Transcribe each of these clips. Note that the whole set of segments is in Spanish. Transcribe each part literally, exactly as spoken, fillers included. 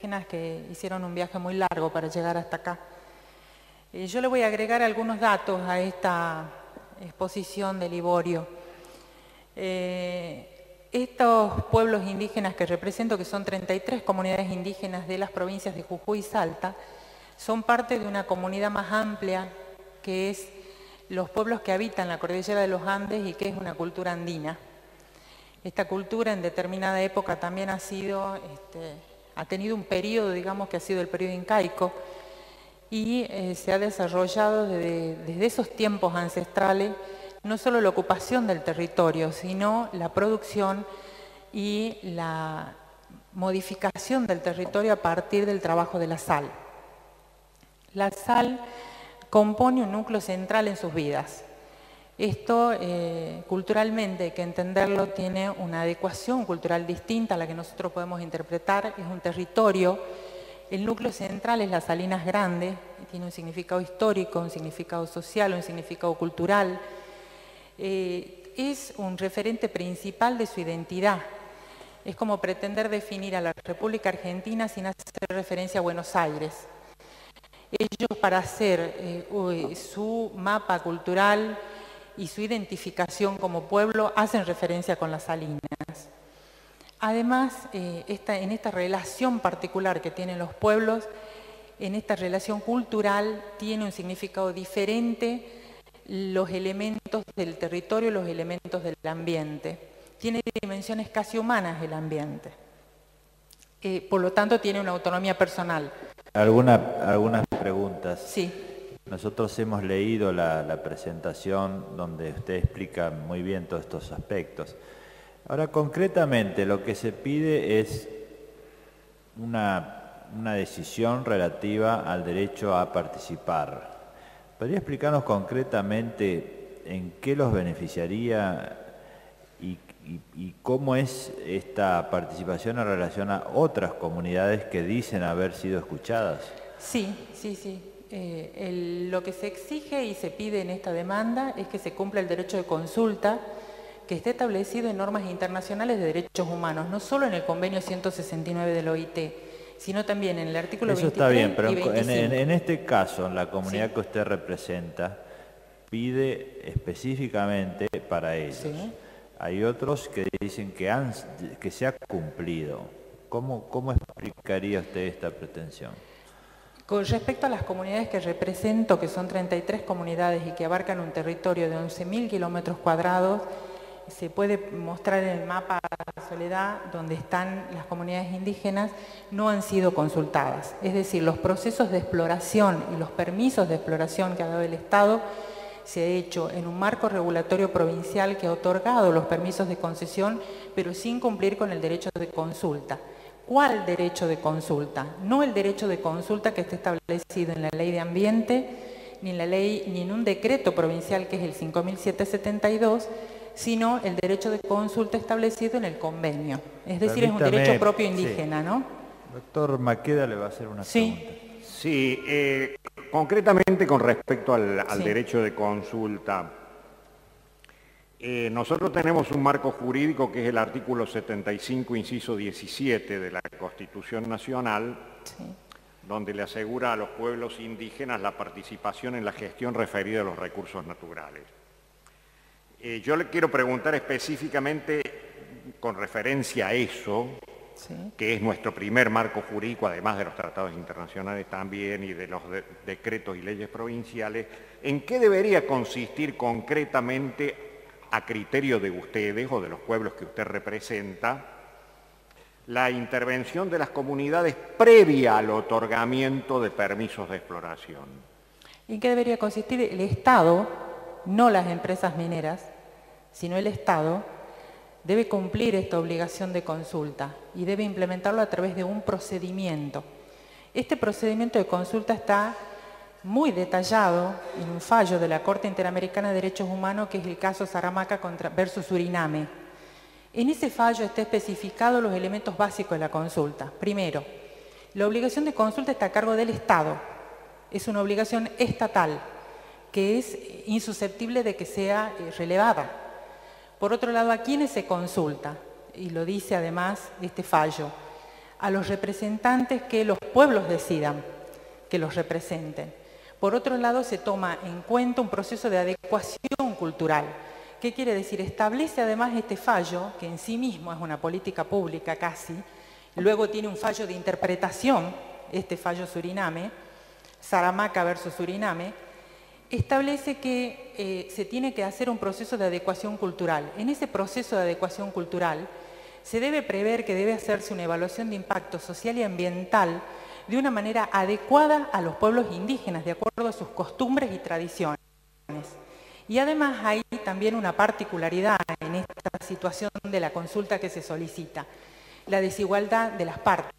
indígenas que hicieron un viaje muy largo para llegar hasta acá. Eh, yo le voy a agregar algunos datos a esta exposición de Liborio. Eh, estos pueblos indígenas que represento, que son treinta y tres comunidades indígenas de las provincias de Jujuy y Salta, son parte de una comunidad más amplia que es los pueblos que habitan la cordillera de los Andes y que es una cultura andina. Esta cultura en determinada época también ha sido, este, ha tenido un periodo, digamos, que ha sido el periodo incaico y eh, se ha desarrollado desde, desde esos tiempos ancestrales no solo la ocupación del territorio, sino la producción y la modificación del territorio a partir del trabajo de la sal. La sal compone un núcleo central en sus vidas. Esto, eh, culturalmente, hay que entenderlo, tiene una adecuación cultural distinta a la que nosotros podemos interpretar. Es un territorio, el núcleo central es las Salinas Grandes, tiene un significado histórico, un significado social, un significado cultural. Eh, es un referente principal de su identidad. Es como pretender definir a la República Argentina sin hacer referencia a Buenos Aires. Ellos, para hacer eh, su mapa cultural y su identificación como pueblo, hacen referencia con las salinas. Además, eh, esta, en esta relación particular que tienen los pueblos, en esta relación cultural tiene un significado diferente los elementos del territorio, los elementos del ambiente. Tiene dimensiones casi humanas el ambiente. Eh, por lo tanto, tiene una autonomía personal. Alguna, algunas preguntas. Sí. Nosotros hemos leído la, la presentación donde usted explica muy bien todos estos aspectos. Ahora, concretamente, lo que se pide es una, una decisión relativa al derecho a participar. ¿Podría explicarnos concretamente en qué los beneficiaría y, y, y cómo es esta participación en relación a otras comunidades que dicen haber sido escuchadas? Sí, sí, sí. Eh, el, lo que se exige y se pide en esta demanda es que se cumpla el derecho de consulta que esté establecido en normas internacionales de derechos humanos, no solo en el convenio ciento sesenta y nueve del O I T, sino también en el artículo Eso veintitrés está bien, pero y veinticinco. En, en, en este caso, en la comunidad sí. que usted representa, pide específicamente para ellos. Sí. Hay otros que dicen que, han, que se ha cumplido. ¿Cómo, cómo explicaría usted esta pretensión? Con respecto a las comunidades que represento, que son treinta y tres comunidades y que abarcan un territorio de once mil kilómetros cuadrados, se puede mostrar en el mapa Soledad, donde están las comunidades indígenas, no han sido consultadas. Es decir, los procesos de exploración y los permisos de exploración que ha dado el Estado se ha hecho en un marco regulatorio provincial que ha otorgado los permisos de concesión, pero sin cumplir con el derecho de consulta. ¿Cuál derecho de consulta? No el derecho de consulta que está establecido en la Ley de Ambiente, ni en la ley, ni en un decreto provincial que es el cinco mil setecientos setenta y dos, sino el derecho de consulta establecido en el convenio. Es decir, Permítame, es un derecho propio indígena, sí. ¿no? Doctor Maqueda le va a hacer una sí. pregunta. Sí, eh, concretamente con respecto al, al sí. derecho de consulta, eh, nosotros tenemos un marco jurídico que es el artículo setenta y cinco, inciso diecisiete de la Constitución Nacional, sí. donde le asegura a los pueblos indígenas la participación en la gestión referida a los recursos naturales. Eh, yo le quiero preguntar específicamente con referencia a eso, sí. que es nuestro primer marco jurídico, además de los tratados internacionales también y de los de decretos y leyes provinciales, ¿en qué debería consistir concretamente, a criterio de ustedes o de los pueblos que usted representa, la intervención de las comunidades previa al otorgamiento de permisos de exploración? ¿En qué debería consistir? El Estado, no las empresas mineras, sino el Estado, debe cumplir esta obligación de consulta y debe implementarlo a través de un procedimiento. Este procedimiento de consulta está muy detallado en un fallo de la Corte Interamericana de Derechos Humanos, que es el caso Saramaca contra, versus Suriname. En ese fallo está especificado los elementos básicos de la consulta. Primero, la obligación de consulta está a cargo del Estado. Es una obligación estatal que es insusceptible de que sea relevada. Por otro lado, ¿a quiénes se consulta? Y lo dice además este fallo. a los representantes que los pueblos decidan que los representen. Por otro lado, se toma en cuenta un proceso de adecuación cultural. ¿Qué quiere decir? Establece además este fallo, que en sí mismo es una política pública casi, luego tiene un fallo de interpretación, este fallo Suriname, Saramaca versus Suriname, establece que eh, se tiene que hacer un proceso de adecuación cultural. En ese proceso de adecuación cultural se debe prever que debe hacerse una evaluación de impacto social y ambiental de una manera adecuada a los pueblos indígenas, de acuerdo a sus costumbres y tradiciones. Y además hay también una particularidad en esta situación de la consulta que se solicita, la desigualdad de las partes.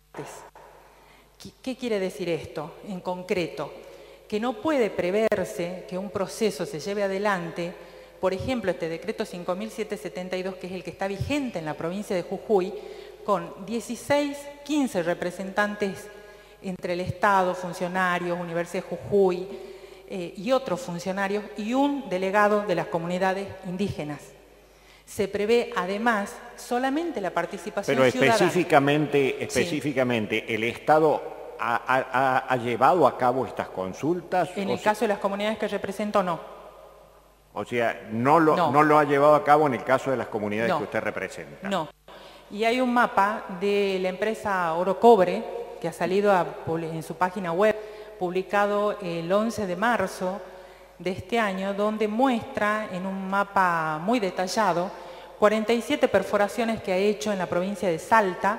¿Qué quiere decir esto en concreto? Que no puede preverse que un proceso se lleve adelante, por ejemplo, este decreto cinco mil setecientos setenta y dos, que es el que está vigente en la provincia de Jujuy, con dieciséis, quince representantes entre el Estado, funcionarios, Universidad de Jujuy eh, y otros funcionarios, y un delegado de las comunidades indígenas. Se prevé además solamente la participación Pero ciudadana. Pero específicamente, específicamente sí. ¿El Estado ha, ha, ha llevado a cabo estas consultas? En el caso de las comunidades que represento, no. O sea, no lo, no. no lo ha llevado a cabo en el caso de las comunidades no. que usted representa. No. Y hay un mapa de la empresa Oro Cobre, que ha salido a, en su página web, publicado el once de marzo de este año, donde muestra en un mapa muy detallado cuarenta y siete perforaciones que ha hecho en la provincia de Salta,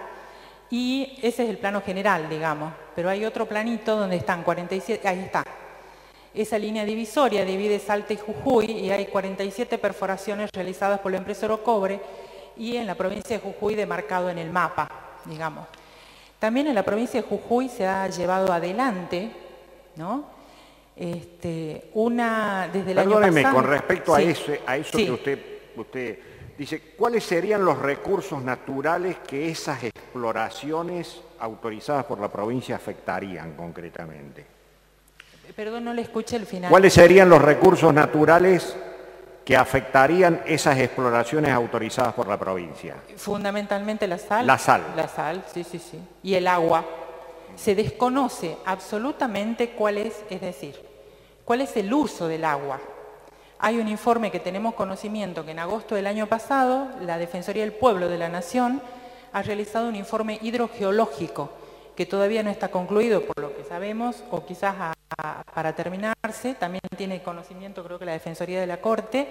y ese es el plano general, digamos, pero hay otro planito donde están cuarenta y siete, ahí está, esa línea divisoria divide Salta y Jujuy, y hay cuarenta y siete perforaciones realizadas por la empresa Oro Cobre, y en la provincia de Jujuy demarcado en el mapa, digamos. También en la provincia de Jujuy se ha llevado adelante, ¿no? Este, una, desde el Perdóneme, año pasado... con respecto sí. a, ese, a eso sí. que usted, usted dice, ¿cuáles serían los recursos naturales que esas exploraciones autorizadas por la provincia afectarían concretamente? Perdón, no le escuché el final. ¿Cuáles serían los recursos naturales que afectarían esas exploraciones autorizadas por la provincia? Fundamentalmente la sal. La sal. La sal, sí, sí, sí. Y el agua. Se desconoce absolutamente cuál es, es decir, cuál es el uso del agua. Hay un informe que tenemos conocimiento que en agosto del año pasado la Defensoría del Pueblo de la Nación ha realizado un informe hidrogeológico que todavía no está concluido por lo que sabemos, o quizás a, a, para terminarse, también tiene conocimiento creo que la Defensoría de la Corte,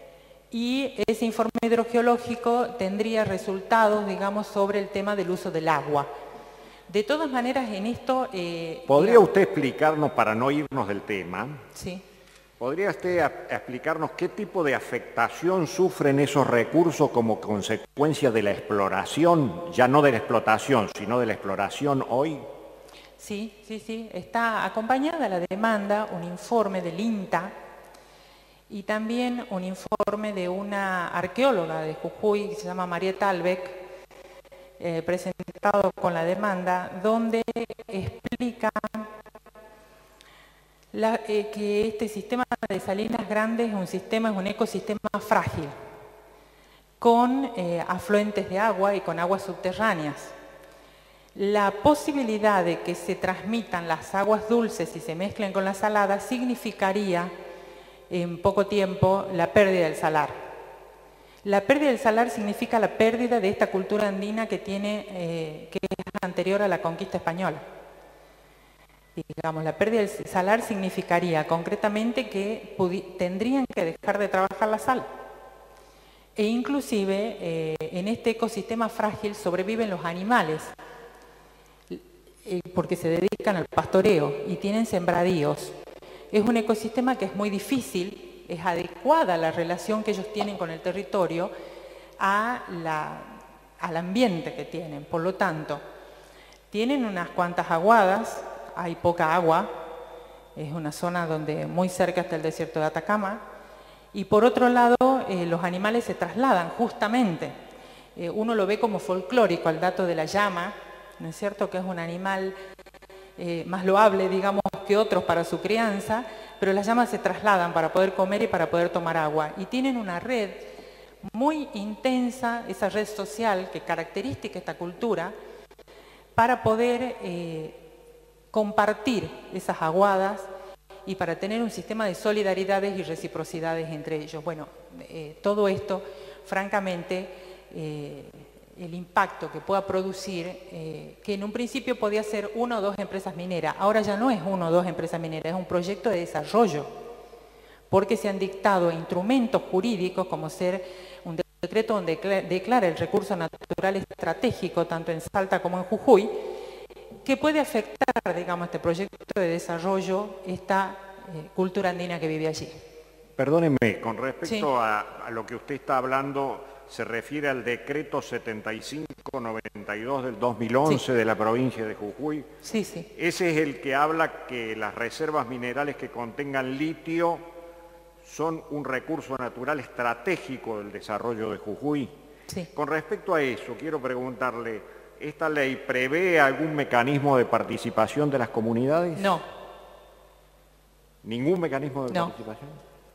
y ese informe hidrogeológico tendría resultados, digamos, sobre el tema del uso del agua. De todas maneras, en esto... Eh, ¿Podría digamos, usted explicarnos, para no irnos del tema, sí. ¿podría usted a, a explicarnos qué tipo de afectación sufren esos recursos como consecuencia de la exploración, ya no de la explotación, sino de la exploración hoy? Sí, sí, sí. Está acompañada la demanda un informe del INTA y también un informe de una arqueóloga de Jujuy que se llama Marieta Albeck, Eh, presentado con la demanda, donde explica la, eh, que este sistema de salinas grandes es un sistema, es un ecosistema frágil, con eh, afluentes de agua y con aguas subterráneas. La posibilidad de que se transmitan las aguas dulces y se mezclen con las saladas significaría en poco tiempo la pérdida del salar. La pérdida del salar significa la pérdida de esta cultura andina que, tiene, eh, que es anterior a la conquista española. Digamos, la pérdida del salar significaría concretamente que tendrían que dejar de trabajar la sal. E inclusive eh, en este ecosistema frágil sobreviven los animales, eh, porque se dedican al pastoreo y tienen sembradíos. Es un ecosistema que es muy difícil. Es adecuada la relación que ellos tienen con el territorio a la, al ambiente que tienen. Por lo tanto, tienen unas cuantas aguadas, hay poca agua, es una zona donde muy cerca está el desierto de Atacama, y por otro lado eh, los animales se trasladan justamente. Eh, uno lo ve como folclórico al dato de la llama, ¿no es cierto?, que es un animal eh, más loable, digamos, que otros para su crianza, pero las llamas se trasladan para poder comer y para poder tomar agua. Y tienen una red muy intensa, esa red social que caracteriza esta cultura, para poder eh, compartir esas aguadas y para tener un sistema de solidaridades y reciprocidades entre ellos. Bueno, eh, todo esto, francamente, eh, el impacto que pueda producir, eh, que en un principio podía ser una o dos empresas mineras, ahora ya no es una o dos empresas mineras, es un proyecto de desarrollo, porque se han dictado instrumentos jurídicos como ser un decreto donde declara el recurso natural estratégico, tanto en Salta como en Jujuy, que puede afectar, digamos, este proyecto de desarrollo, esta eh, cultura andina que vive allí. Perdóneme, con respecto Sí. a, a lo que usted está hablando, se refiere al decreto setenta y cinco noventa y dos del dos mil once Sí. de la provincia de Jujuy. Sí, sí. Ese es el que habla que las reservas minerales que contengan litio son un recurso natural estratégico del desarrollo de Jujuy. Sí. Con respecto a eso, quiero preguntarle, ¿esta ley prevé algún mecanismo de participación de las comunidades? No, ¿Ningún mecanismo de No. participación?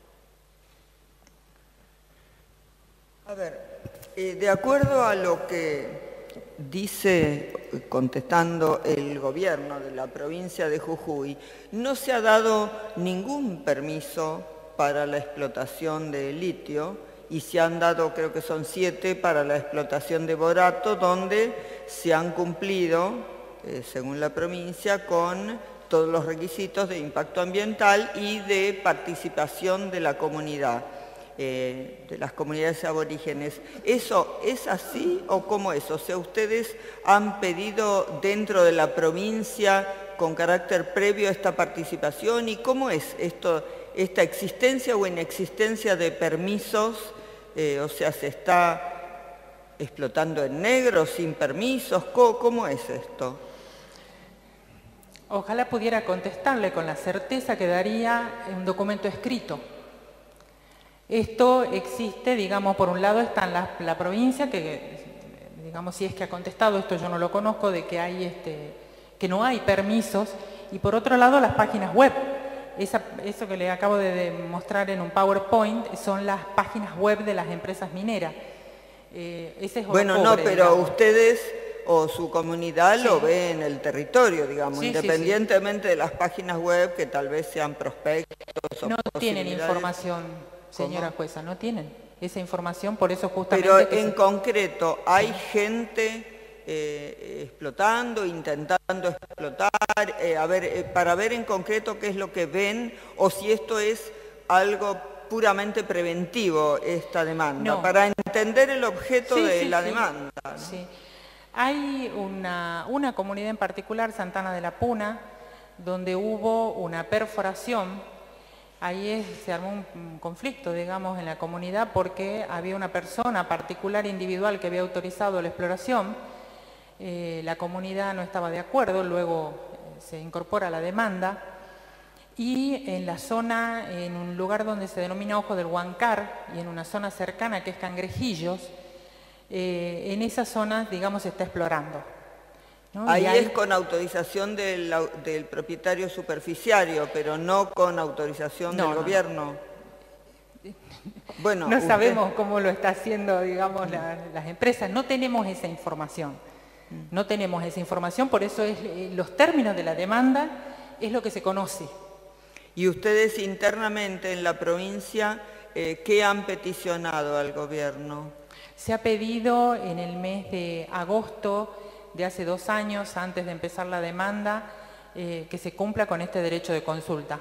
A ver, eh, de acuerdo a lo que dice, eh, contestando el gobierno de la provincia de Jujuy, no se ha dado ningún permiso para la explotación de litio y se han dado, creo que son siete, para la explotación de borato, donde se han cumplido, eh, según la provincia, con todos los requisitos de impacto ambiental y de participación de la comunidad. Eh, de las comunidades aborígenes. ¿Eso es así o cómo es? O sea, ¿ustedes han pedido dentro de la provincia con carácter previo esta participación? ¿Y cómo es esto, esta existencia o inexistencia de permisos? Eh, o sea, ¿se está explotando en negro, sin permisos? ¿Cómo, cómo es esto? ojalá pudiera contestarle con la certeza que daría un documento escrito. Esto existe, digamos, por un lado está en la, la provincia, que, digamos, si es que ha contestado, esto yo no lo conozco, de que, hay este, que no hay permisos, y por otro lado las páginas web. Esa, eso que le acabo de demostrar en un PowerPoint son las páginas web de las empresas mineras. Eh, ese es oro Bueno, cobre, no, pero digamos. ustedes o su comunidad Sí. lo ve en el territorio, digamos, Sí, sí, independientemente de las páginas web que tal vez sean prospectos o No tienen posibilidades. información, señora ¿Cómo? jueza, no tienen esa información, por eso justamente... Pero que en se- concreto, ¿hay gente eh, explotando, intentando explotar? Eh, a ver, eh, para ver en concreto qué es lo que ven o si esto es algo puramente preventivo, esta demanda, No. para entender el objeto Sí, de sí, la sí. demanda. ¿no? Sí. Hay una, una comunidad en particular, Santana de la Puna, donde hubo una perforación. Ahí es- se armó un, un conflicto, digamos, en la comunidad porque había una persona particular, individual, que había autorizado la exploración. Eh, la comunidad no estaba de acuerdo, luego eh, se incorpora la demanda. Y en la zona, en un lugar donde se denomina Ojo del Huancar y en una zona cercana que es Cangrejillos, eh, en esa zona, digamos, se está explorando, ¿no? Ahí Y hay- es con autorización del, au- del propietario superficiario, pero no con autorización No, del no, no. gobierno. Bueno, no usted- sabemos cómo lo está haciendo, digamos, la- las empresas. No tenemos esa información. No tenemos esa información, por eso es, eh, los términos de la demanda es lo que se conoce. Y ustedes internamente en la provincia, eh, ¿qué han peticionado al gobierno? Se ha pedido en el mes de agosto de hace dos años, antes de empezar la demanda, eh, que se cumpla con este derecho de consulta.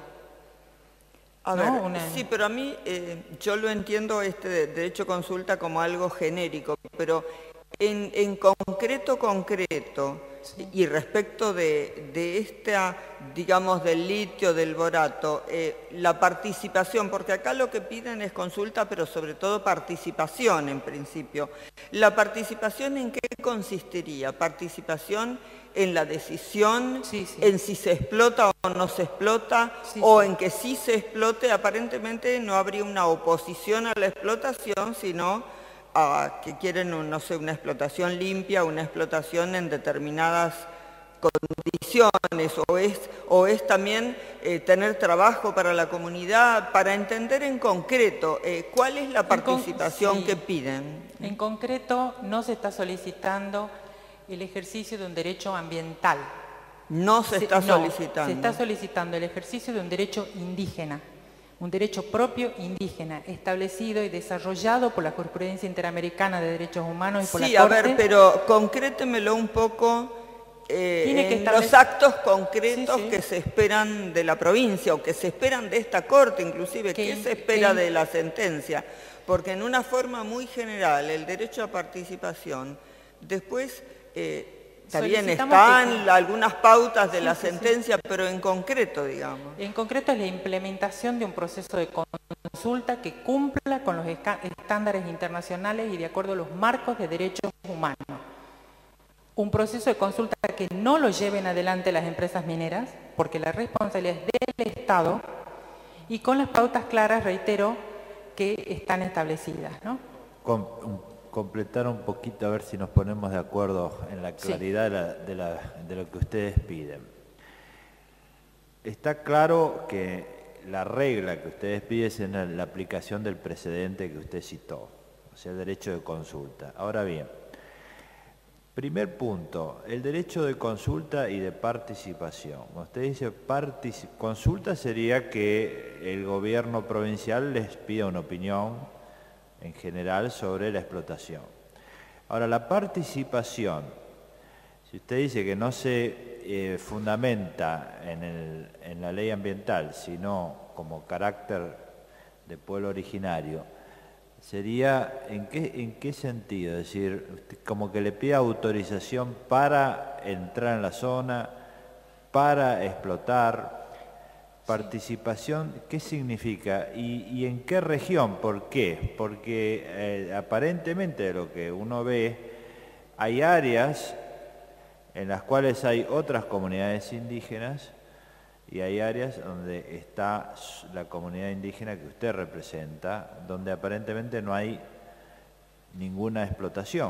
A ¿No? ver, Una- sí, pero a mí eh, yo lo entiendo este de- derecho a consulta como algo genérico, pero en, en concreto, concreto, y respecto de, de esta, digamos, del litio, del borato, eh, la participación, porque acá lo que piden es consulta, pero sobre todo participación en principio. ¿La participación en qué consistiría? ¿Participación en la decisión, Sí, sí. en si se explota o no se explota, Sí, o sí. en que sí se explote? Aparentemente no habría una oposición a la explotación, sino a que quieren, un- no sé, una explotación limpia, una explotación en determinadas condiciones, o es, o es también eh, tener trabajo para la comunidad, para entender en concreto eh, cuál es la con- participación sí. que piden. En concreto, no se está solicitando el ejercicio de un derecho ambiental. No se está no, solicitando. Se está solicitando el ejercicio de un derecho indígena, un derecho propio indígena, establecido y desarrollado por la Jurisprudencia Interamericana de Derechos Humanos y por sí, la Corte. Sí, a ver, pero concrétemelo un poco eh, Tiene que en establecer... los actos concretos sí, sí. que se esperan de la provincia o que se esperan de esta Corte, inclusive, que, ¿qué se espera que... de la sentencia? Porque en una forma muy general, el derecho a participación, después... Eh, También están que... algunas pautas de sí, la sí, sentencia, sí. pero en concreto, digamos. En concreto es la implementación de un proceso de consulta que cumpla con los estándares internacionales y de acuerdo a los marcos de derechos humanos. Un proceso de consulta que no lo lleven adelante las empresas mineras, porque la responsabilidad es del Estado, y con las pautas claras, reitero, que están establecidas, ¿no? Con, completar un poquito, a ver si nos ponemos de acuerdo en la claridad sí. de, la, de, la, de lo que ustedes piden. Está claro que la regla que ustedes piden es en la aplicación del precedente que usted citó, o sea, el derecho de consulta. Ahora bien, primer punto, el derecho de consulta y de participación. Cuando usted dice particip- consulta sería que el gobierno provincial les pida una opinión en general sobre la explotación. Ahora, la participación, si usted dice que no se eh, fundamenta en, el, en la ley ambiental, sino como carácter de pueblo originario, sería, ¿en qué, en qué sentido? Es decir, usted como que le pide autorización para entrar en la zona, para explotar. Participación, ¿qué significa? ¿Y, y en qué región? ¿Por qué? Porque eh, aparentemente de lo que uno ve, hay áreas en las cuales hay otras comunidades indígenas y hay áreas donde está la comunidad indígena que usted representa, donde aparentemente no hay ninguna explotación.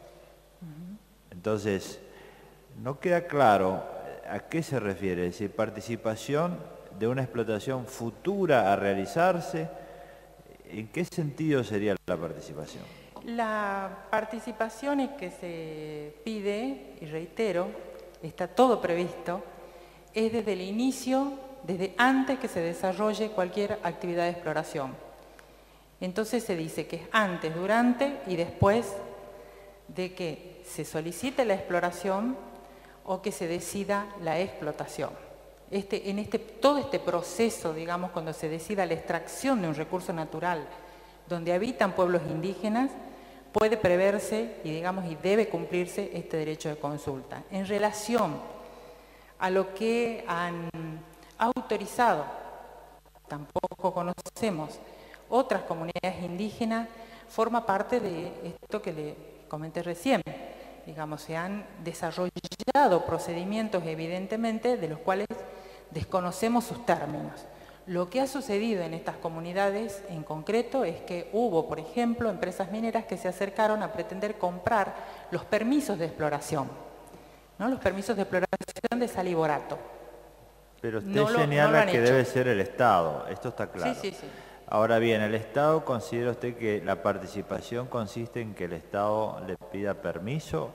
Entonces, no queda claro a qué se refiere, es decir, participación de una explotación futura a realizarse. ¿En qué sentido sería la participación? La participación es que se pide, y reitero, está todo previsto, es desde el inicio, desde antes que se desarrolle cualquier actividad de exploración. Entonces se dice que es antes, durante y después de que se solicite la exploración o que se decida la explotación. Este, en este, todo este proceso, digamos, cuando se decida la extracción de un recurso natural donde habitan pueblos indígenas, puede preverse y, digamos, y debe cumplirse este derecho de consulta. En relación a lo que han autorizado, tampoco conocemos, otras comunidades indígenas, forma parte de esto que le comenté recién. Digamos, se han desarrollado procedimientos, evidentemente, de los cuales desconocemos sus términos. Lo que ha sucedido en estas comunidades en concreto es que hubo, por ejemplo, empresas mineras que se acercaron a pretender comprar los permisos de exploración, ¿no? Los permisos de exploración de sal y borato. Pero usted no lo, señala no que hecho. debe ser el Estado, esto está claro. Sí, sí, sí. Ahora bien, ¿el Estado considera usted que la participación consiste en que el Estado le pida permiso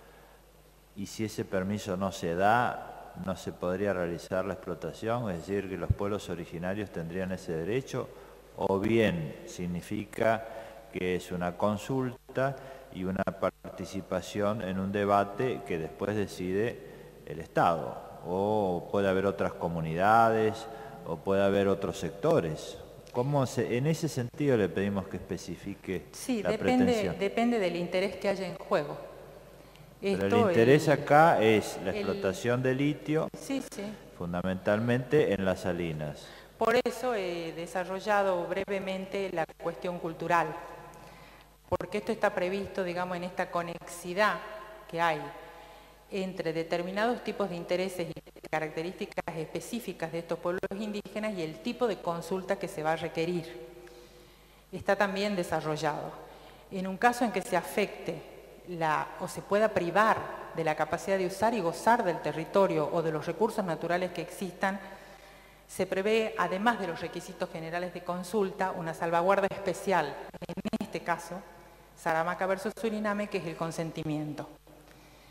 y si ese permiso no se da, no se podría realizar la explotación? Es decir, que los pueblos originarios tendrían ese derecho, o bien significa que es una consulta y una participación en un debate que después decide el Estado, o puede haber otras comunidades, o puede haber otros sectores. ¿Cómo se, en ese sentido le pedimos que especifique sí, la depende, pretensión? depende del interés que haya en juego. Pero Esto, el interés el, acá es la el, explotación de litio, sí, sí. fundamentalmente en las salinas. Por eso he desarrollado brevemente la cuestión cultural, porque esto está previsto, digamos, en esta conexidad que hay entre determinados tipos de intereses y características específicas de estos pueblos indígenas y el tipo de consulta que se va a requerir. Está también desarrollado. En un caso en que se afecte la, o se pueda privar de la capacidad de usar y gozar del territorio o de los recursos naturales que existan, se prevé, además de los requisitos generales de consulta, una salvaguarda especial, en este caso, Saramaca versus Suriname, que es el consentimiento.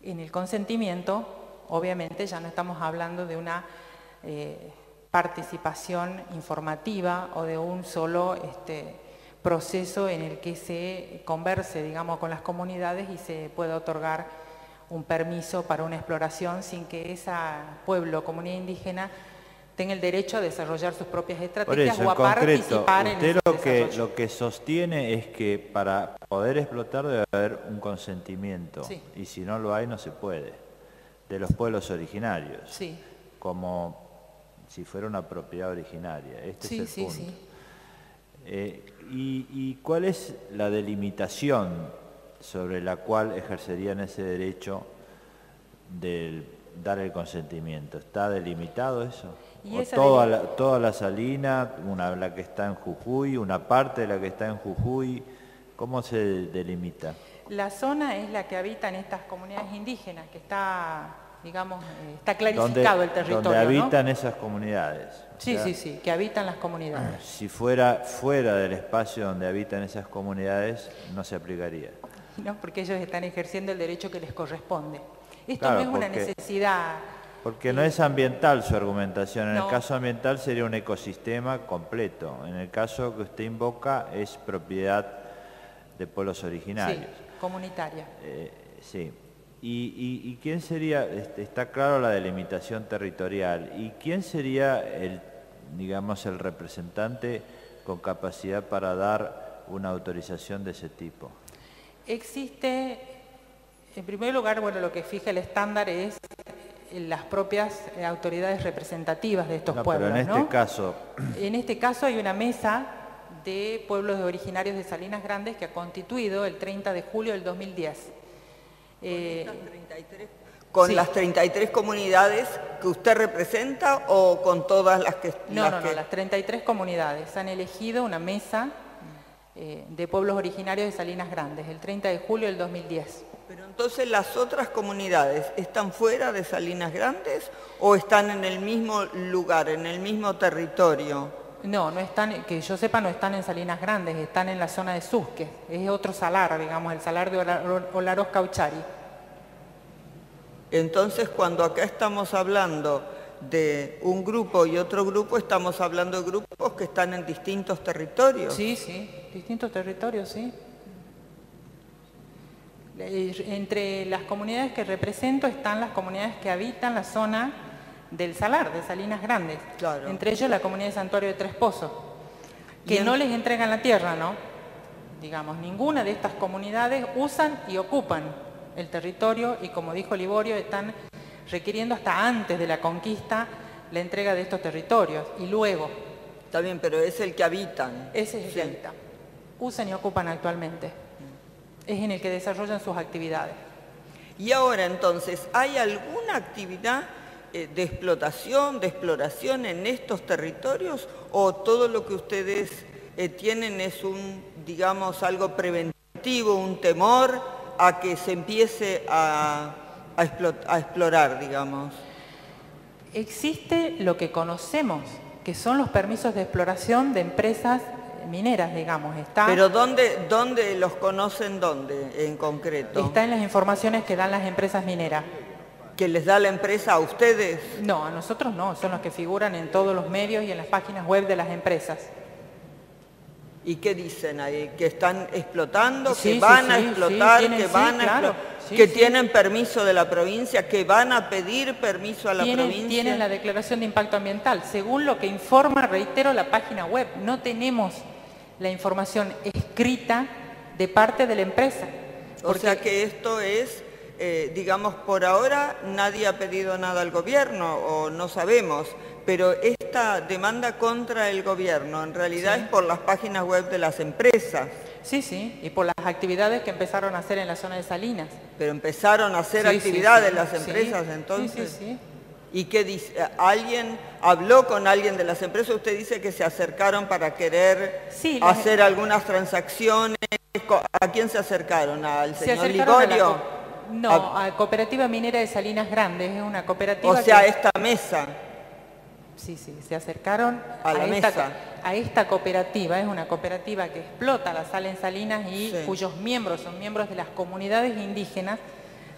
En el consentimiento, obviamente, ya no estamos hablando de una eh, participación informativa o de un solo este, proceso en el que se converse, digamos, con las comunidades y se pueda otorgar un permiso para una exploración sin que ese pueblo o comunidad indígena tenga el derecho a desarrollar sus propias estrategias o a participar en ese lo que, desarrollo. lo que sostiene es que para poder explotar debe haber un consentimiento, sí. y si no lo hay no se puede, de los pueblos originarios, sí. como si fuera una propiedad originaria. Este sí, es el sí, punto. Sí. Eh, y, ¿Y cuál es la delimitación sobre la cual ejercerían ese derecho de dar el consentimiento? ¿Está delimitado eso? ¿Y ¿O esa toda, delim- la, toda la salina, una, la que está en Jujuy, una parte de la que está en Jujuy? ¿Cómo se delimita? La zona es la que habitan estas comunidades indígenas, que está, digamos, eh, está clarificado el territorio, Donde habitan ¿no? esas comunidades. Sí, O sea, sí, sí, que habitan las comunidades. Si fuera fuera del espacio donde habitan esas comunidades, no se aplicaría. No, porque ellos están ejerciendo el derecho que les corresponde. Esto Claro, no es una porque- necesidad. Porque eh, no es ambiental su argumentación. En No. el caso ambiental sería un ecosistema completo. En el caso que usted invoca es propiedad de pueblos originarios. sí, comunitaria. Eh, sí. ¿Y, y, y quién sería, este, está claro la delimitación territorial, y quién sería el, digamos, el representante con capacidad para dar una autorización de ese tipo? Existe, en primer lugar, bueno, lo que fija el estándar es las propias eh, autoridades representativas de estos No, pueblos, pero en este ¿no? caso, En este caso hay una mesa de pueblos originarios de Salinas Grandes que ha constituido el treinta de julio del dos mil diez. Eh, ¿Con sí. las treinta y tres comunidades que usted representa o con todas las que...? no, las no, no, que- las treinta y tres comunidades han elegido una mesa eh, de pueblos originarios de Salinas Grandes, el treinta de julio del dos mil diez. Pero entonces, ¿las otras comunidades están fuera de Salinas Grandes o están en el mismo lugar, en el mismo territorio? No, no están, que yo sepa, no están en Salinas Grandes, están en la zona de Susque, es otro salar, digamos, el salar de Ola- Olaroz Cauchari. Entonces, cuando acá estamos hablando de un grupo y otro grupo, estamos hablando de grupos que están en distintos territorios. Sí, sí, distintos territorios, sí. Eh, Entre las comunidades que represento están las comunidades que habitan la zona del salar, de Salinas Grandes. Claro. Entre ellos la comunidad de Santuario de Tres Pozos, que Y en- no les entregan la tierra, ¿no? Digamos, ninguna de estas comunidades usan y ocupan el territorio y, como dijo Liborio, están requiriendo hasta antes de la conquista la entrega de estos territorios. Y luego, Está bien, pero es el que habitan. ese es el que Sí. habita. Usan y ocupan actualmente. Es en el que desarrollan sus actividades. Y ahora, entonces, ¿hay alguna actividad eh, de explotación, de exploración en estos territorios o todo lo que ustedes eh, tienen es un, digamos, algo preventivo, un temor a que se empiece a, a, explot- a explorar, digamos? Existe lo que conocemos, que son los permisos de exploración de empresas mineras, digamos. Está, Pero ¿dónde, dónde los conocen, dónde en concreto? está en las informaciones que dan las empresas mineras. ¿Que les da la empresa a ustedes? No, a nosotros no, son los que figuran en todos los medios y en las páginas web de las empresas. ¿Y qué dicen ahí? ¿Que están explotando? Sí, ¿Que sí, van a sí, explotar? sí, tienen- ¿Que sí, van a claro, explo- sí, ¿Que sí. tienen permiso de la provincia? ¿Que van a pedir permiso a la Tienen, provincia? tienen la declaración de impacto ambiental. Según lo que informa, reitero, la página web, no tenemos la información escrita de parte de la empresa. O sea que esto es, eh, digamos, por ahora nadie ha pedido nada al gobierno o no sabemos, pero esta demanda contra el gobierno en realidad Sí. es por las páginas web de las empresas, Sí, sí, y por las actividades que empezaron a hacer en la zona de Salinas. pero empezaron a hacer Sí, sí, actividades sí, las sí, empresas sí, entonces. Sí, sí, ¿Y qué dice? ¿Alguien habló con alguien de las empresas? Usted dice que se acercaron para querer Sí, las- hacer algunas transacciones. ¿A quién se acercaron? ¿Al Se señor acercaron a la Liborio? co- No, a Cooperativa Minera de Salinas Grandes, es una cooperativa O sea, que... esta mesa. Sí, sí, se acercaron A la esta, mesa. a esta cooperativa, es una cooperativa que explota la sal en Salinas y Sí. cuyos miembros son miembros de las comunidades indígenas,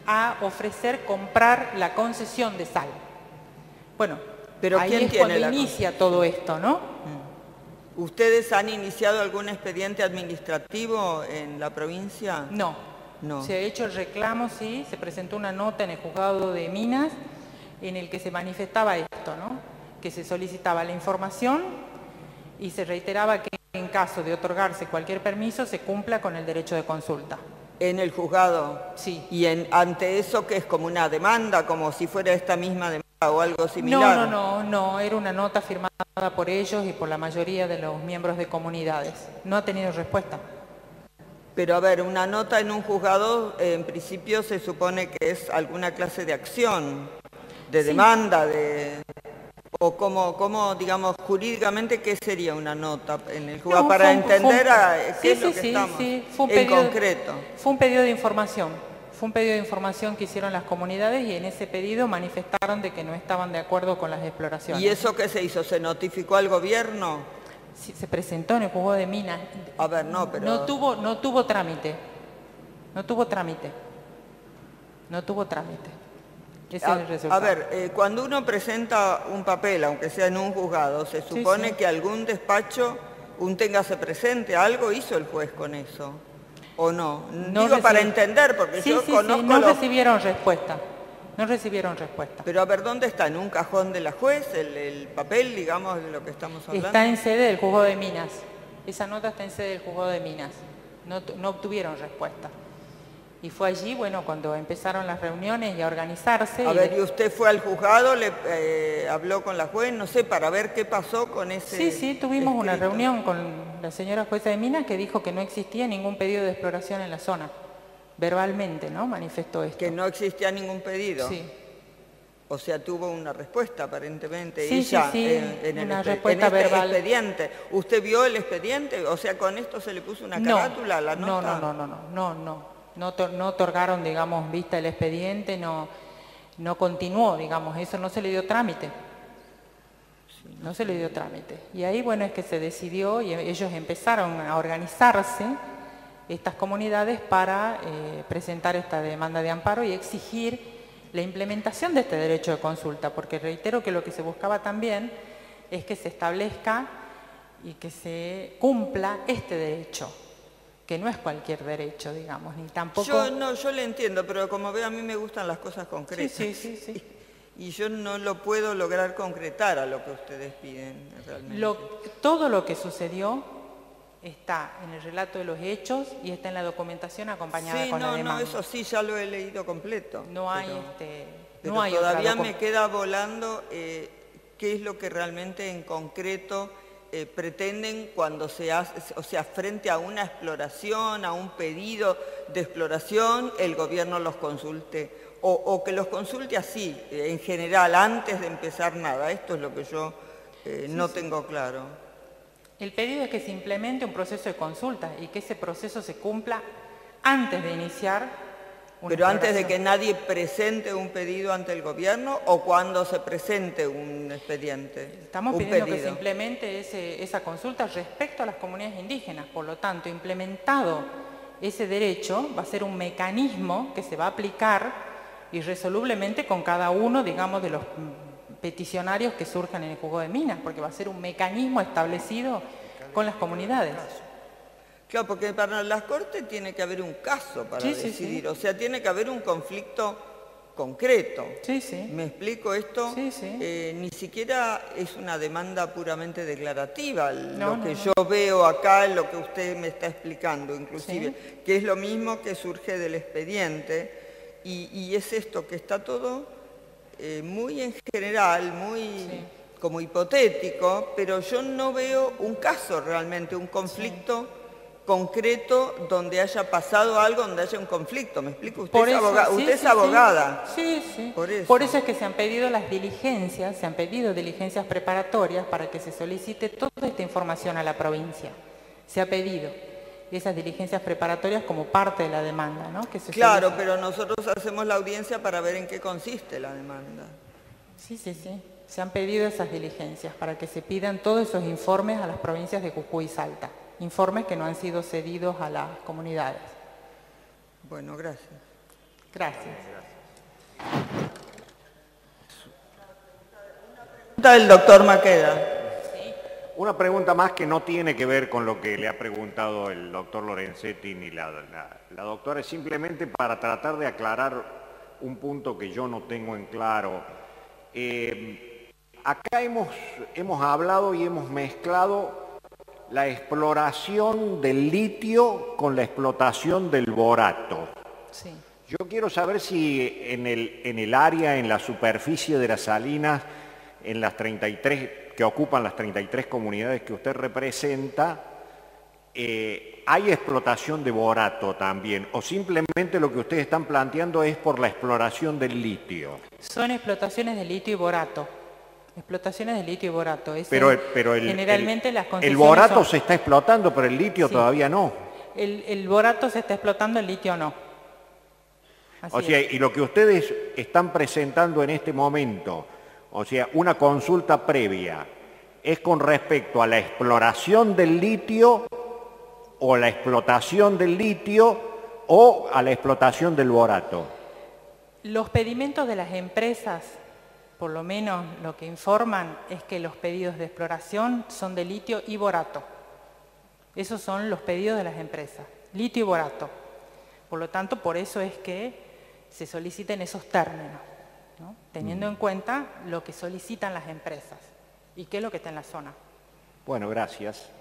a ofrecer comprar la concesión de sal. Bueno, pero ahí ¿quién es tiene cuando la inicia todo esto, ¿no? ¿Ustedes han iniciado algún expediente administrativo en la provincia? No. No. Se ha hecho el reclamo, sí, se presentó una nota en el juzgado de Minas en el que se manifestaba esto, ¿no? Que se solicitaba la información y se reiteraba que en caso de otorgarse cualquier permiso se cumpla con el derecho de consulta. ¿En el juzgado? Sí. ¿Y en, ante eso que es como una demanda, como si fuera esta misma demanda o algo similar? No, no, no, no, era una nota firmada por ellos y por la mayoría de los miembros de comunidades. No ha tenido respuesta. Pero a ver, una nota en un juzgado eh, en principio se supone que es alguna clase de acción, de Sí. demanda, de... o como, como, digamos, jurídicamente, ¿qué sería una nota en el juzgado? No, Para fue un- entender fue un- a, qué sí, es lo sí, que sí, estamos sí, fue un en pedido- concreto. Fue un pedido de información. Fue un pedido de información que hicieron las comunidades y en ese pedido manifestaron de que no estaban de acuerdo con las exploraciones. ¿Y eso qué se hizo? ¿Se notificó al gobierno? Sí, se presentó en el juzgado de Minas. A ver, no, pero... No tuvo, no tuvo trámite. No tuvo trámite. No tuvo trámite. Ese A, es el resultado. a ver, eh, cuando uno presenta un papel, aunque sea en un juzgado, se supone sí. que algún despacho, un téngase presente, algo hizo el juez con eso, ¿o no? No Digo para recibi- entender, porque Sí, yo sí, conozco sí, no los... recibieron respuesta. No recibieron respuesta. Pero a ver, ¿dónde está? ¿En un cajón de la juez el, el papel, digamos, de lo que estamos hablando? Está en sede del juzgado de Minas. Esa nota está en sede del juzgado de Minas. No, tu- no obtuvieron respuesta. Y fue allí, bueno, cuando empezaron las reuniones y a organizarse. A y ver, de- ¿y usted fue al juzgado, le eh, habló con la juez, no sé, para ver qué pasó con ese Sí, sí, tuvimos una escrito? reunión con la señora jueza de Minas que dijo que no existía ningún pedido de exploración en la zona. Verbalmente, ¿no? Manifestó esto. Que no existía ningún pedido. Sí. O sea, tuvo una respuesta aparentemente Sí, ella sí, sí, en, en el una expe- respuesta en este verbal. expediente. ¿Usted vio el expediente? O sea, con esto se le puso una No, carátula a la no, nota. no, no, no, no, no, no. No, to- no otorgaron, digamos, vista el expediente, no, no continuó, digamos, eso no se le dio trámite. No se le dio trámite. Y ahí, bueno, es que se decidió y ellos empezaron a organizarse, estas comunidades, para eh, presentar esta demanda de amparo y exigir la implementación de este derecho de consulta, porque reitero que lo que se buscaba también es que se establezca y que se cumpla este derecho, que no es cualquier derecho, digamos, ni tampoco... Yo no, yo le entiendo, pero como ve a mí me gustan las cosas concretas. Sí, sí, sí, sí. Y yo no lo puedo lograr concretar a lo que ustedes piden realmente. Lo- todo lo que sucedió está en el relato de los hechos y está en la documentación acompañada Sí, con no, la demanda. no, eso sí, ya lo he leído completo. No hay, pero- este, Pero no hay otra todavía docu- me queda volando eh, qué es lo que realmente en concreto eh, pretenden cuando se hace, o sea, frente a una exploración, a un pedido de exploración, el gobierno los consulte. O, o que los consulte así, eh, en general, antes de empezar nada. Esto es lo que yo eh, no tengo claro. El pedido es que se implemente un proceso de consulta y que ese proceso se cumpla antes de iniciar una Pero antes de que exploración. nadie presente un pedido ante el gobierno o cuando se presente un expediente. Estamos un pidiendo que se pedido. implemente ese- esa consulta respecto a las comunidades indígenas. Por lo tanto, implementado ese derecho, va a ser un mecanismo que se va a aplicar irresolublemente con cada uno, digamos, de los mm, peticionarios que surjan en el juzgado de Minas, porque va a ser un mecanismo establecido con las comunidades. Claro, porque para las Cortes tiene que haber un caso para Sí, sí, decidir, sí. o sea, tiene que haber un conflicto concreto. Sí, sí. ¿Me explico esto? Sí, sí. Eh, ni siquiera es una demanda puramente declarativa, No, lo no, que no. yo veo acá, lo que usted me está explicando, inclusive, que es lo mismo que surge del expediente, y, y es esto, que está todo eh, muy en general, muy Sí. como hipotético, pero yo no veo un caso realmente, un conflicto concreto donde haya pasado algo, donde haya un conflicto. ¿Me explico? Usted Por es, eso, aboga- sí, usted es sí, sí. abogada. Sí, sí. Por eso. es que se han pedido las diligencias, se han pedido diligencias preparatorias para que se solicite toda esta información a la provincia. Se ha pedido esas diligencias preparatorias como parte de la demanda, ¿no? Que se Claro, solicite. pero nosotros hacemos la audiencia para ver en qué consiste la demanda. Sí, sí, sí. Se han pedido esas diligencias para que se pidan todos esos informes a las provincias de Jujuy y Salta. Informes que no han sido cedidos a las comunidades. Bueno, gracias. Gracias. Pregunta del doctor Maqueda. Una pregunta más que no tiene que ver con lo que le ha preguntado el doctor Lorenzetti ni la, la, la doctora, es simplemente para tratar de aclarar un punto que yo no tengo en claro. Eh, acá hemos, hemos hablado y hemos mezclado la exploración del litio con la explotación del borato. Sí. Yo quiero saber si en el, en el área, en la superficie de las salinas, en las treinta y tres, que ocupan las treinta y tres comunidades que usted representa, eh, ¿hay explotación de borato también? ¿O simplemente lo que ustedes están planteando es por la exploración del litio? Son explotaciones de litio y borato. Explotaciones de litio y borato. Ese, pero el, pero el, generalmente el, las el concesiones borato son... se está explotando, pero el litio Sí. todavía no. El, el borato se está explotando, el litio no. Así O sea, es. y lo que ustedes están presentando en este momento, o sea, una consulta previa, ¿es con respecto a la exploración del litio o la explotación del litio o a la explotación del borato? Los pedimentos de las empresas, por lo menos lo que informan es que los pedidos de exploración son de litio y borato. Esos son los pedidos de las empresas, litio y borato. Por lo tanto, por eso es que se soliciten esos términos, ¿no? Teniendo en cuenta lo que solicitan las empresas y qué es lo que está en la zona. Bueno, gracias.